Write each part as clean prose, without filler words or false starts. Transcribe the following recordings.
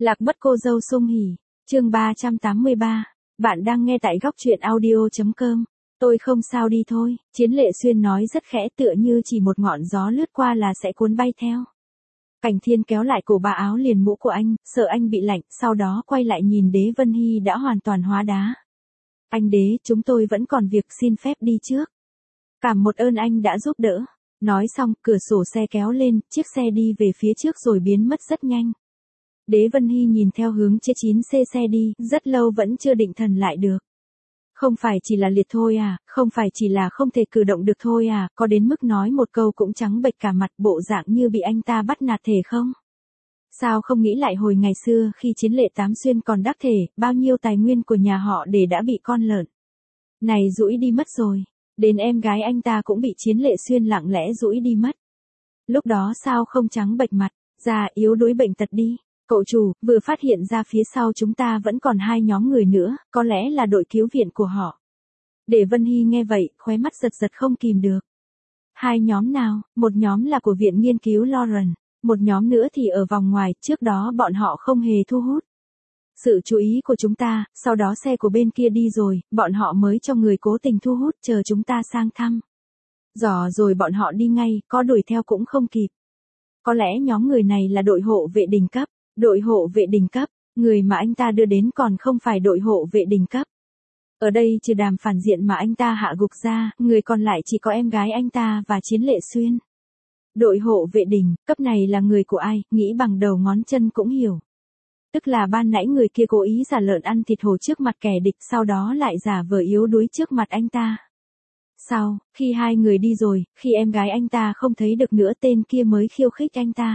Lạc mất cô dâu Sung Hỉ, chương 383. Bạn đang nghe tại góc truyện audio.com. Tôi không sao đi thôi, Chiến Lệ Xuyên nói rất khẽ tựa như chỉ một ngọn gió lướt qua là sẽ cuốn bay theo. Cảnh Thiên kéo lại cổ bà áo liền mũ của anh, sợ anh bị lạnh, sau đó quay lại nhìn Đế Vân Hy đã hoàn toàn hóa đá. Anh Đế, chúng tôi vẫn còn việc xin phép đi trước. Cảm một ơn anh đã giúp đỡ. Nói xong, cửa sổ xe kéo lên, chiếc xe đi về phía trước rồi biến mất rất nhanh. Đế Vân Hy nhìn theo hướng chế 9C xe đi, rất lâu vẫn chưa định thần lại được. Không phải chỉ là liệt thôi à, không phải chỉ là không thể cử động được thôi à, có đến mức nói một câu cũng trắng bệch cả mặt bộ dạng như bị anh ta bắt nạt thể không? Sao không nghĩ lại hồi ngày xưa khi Chiến Lệ Tám Xuyên còn đắc thể, bao nhiêu tài nguyên của nhà họ để đã bị con lợn này rũi đi mất rồi. Đến em gái anh ta cũng bị Chiến Lệ Xuyên lặng lẽ rũi đi mất. Lúc đó sao không trắng bệch mặt, già yếu đuối bệnh tật đi. Cậu chủ, vừa phát hiện ra phía sau chúng ta vẫn còn hai nhóm người nữa, có lẽ là đội cứu viện của họ. Để Vân Hy nghe vậy, khóe mắt giật giật không kìm được. Hai nhóm nào, một nhóm là của viện nghiên cứu Lauren, một nhóm nữa thì ở vòng ngoài, trước đó bọn họ không hề thu hút sự chú ý của chúng ta, sau đó xe của bên kia đi rồi, bọn họ mới cho người cố tình thu hút chờ chúng ta sang thăm. Dò rồi bọn họ đi ngay, có đuổi theo cũng không kịp. Có lẽ nhóm người này là đội hộ vệ đỉnh cấp. Đội hộ vệ đỉnh cấp, người mà anh ta đưa đến còn không phải đội hộ vệ đỉnh cấp. Ở đây trừ Đàm phản diện mà anh ta hạ gục ra, người còn lại chỉ có em gái anh ta và Chiến Lệ Xuyên. Đội hộ vệ đỉnh cấp này là người của ai, nghĩ bằng đầu ngón chân cũng hiểu. Tức là ban nãy người kia cố ý giả lợn ăn thịt hổ trước mặt kẻ địch, sau đó lại giả vờ yếu đuối trước mặt anh ta. Sau, khi hai người đi rồi, khi em gái anh ta không thấy được nữa tên kia mới khiêu khích anh ta.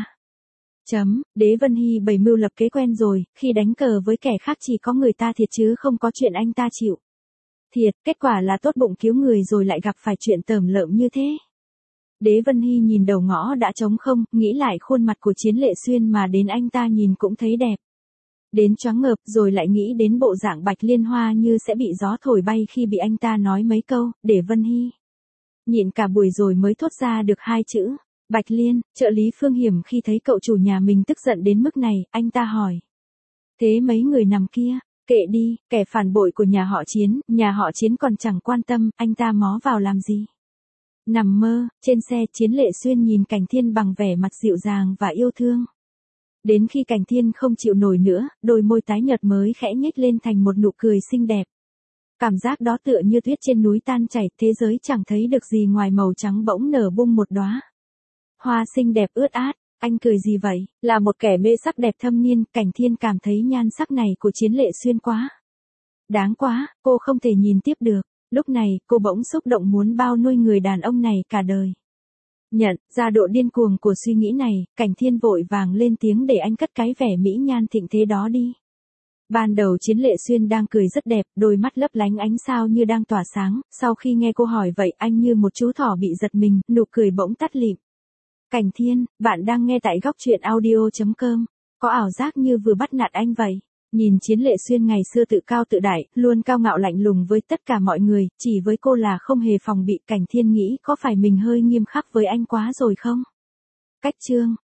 Đế Vân Hy bày mưu lập kế quen rồi, khi đánh cờ với kẻ khác chỉ có người ta thiệt chứ không có chuyện anh ta chịu. Thiệt, kết quả là tốt bụng cứu người rồi lại gặp phải chuyện tởm lợm như thế. Đế Vân Hy nhìn đầu ngõ đã trống không, nghĩ lại khuôn mặt của Chiến Lệ Xuyên mà đến anh ta nhìn cũng thấy đẹp. Đến choáng ngợp rồi lại nghĩ đến bộ dạng Bạch Liên Hoa như sẽ bị gió thổi bay khi bị anh ta nói mấy câu, để Vân Hy nhịn cả buổi rồi mới thốt ra được hai chữ. Bạch Liên, trợ lý Phương Hiểm khi thấy cậu chủ nhà mình tức giận đến mức này, anh ta hỏi. Thế mấy người nằm kia, kệ đi, kẻ phản bội của nhà họ Chiến còn chẳng quan tâm, anh ta mó vào làm gì. Nằm mơ, trên xe Chiến Lệ Xuyên nhìn Cảnh Thiên bằng vẻ mặt dịu dàng và yêu thương. Đến khi Cảnh Thiên không chịu nổi nữa, đôi môi tái nhợt mới khẽ nhếch lên thành một nụ cười xinh đẹp. Cảm giác đó tựa như tuyết trên núi tan chảy, thế giới chẳng thấy được gì ngoài màu trắng bỗng nở bung một đóa hoa xinh đẹp ướt át. Anh cười gì vậy? Là một kẻ mê sắc đẹp thâm niên, Cảnh Thiên cảm thấy nhan sắc này của Chiến Lệ Xuyên quá đáng quá, cô không thể nhìn tiếp được. Lúc này, cô bỗng xúc động muốn bao nuôi người đàn ông này cả đời. Nhận ra độ điên cuồng của suy nghĩ này, Cảnh Thiên vội vàng lên tiếng để anh cất cái vẻ mỹ nhan thịnh thế đó đi. Ban đầu Chiến Lệ Xuyên đang cười rất đẹp, đôi mắt lấp lánh ánh sao như đang tỏa sáng, sau khi nghe cô hỏi vậy anh như một chú thỏ bị giật mình, nụ cười bỗng tắt lịm. Cảnh Thiên, bạn đang nghe tại góc truyện audio.com. Có ảo giác như vừa bắt nạt anh vậy. Nhìn Chiến Lệ Xuyên ngày xưa tự cao tự đại, luôn cao ngạo lạnh lùng với tất cả mọi người, chỉ với cô là không hề phòng bị. Cảnh Thiên nghĩ có phải mình hơi nghiêm khắc với anh quá rồi không? Cách chương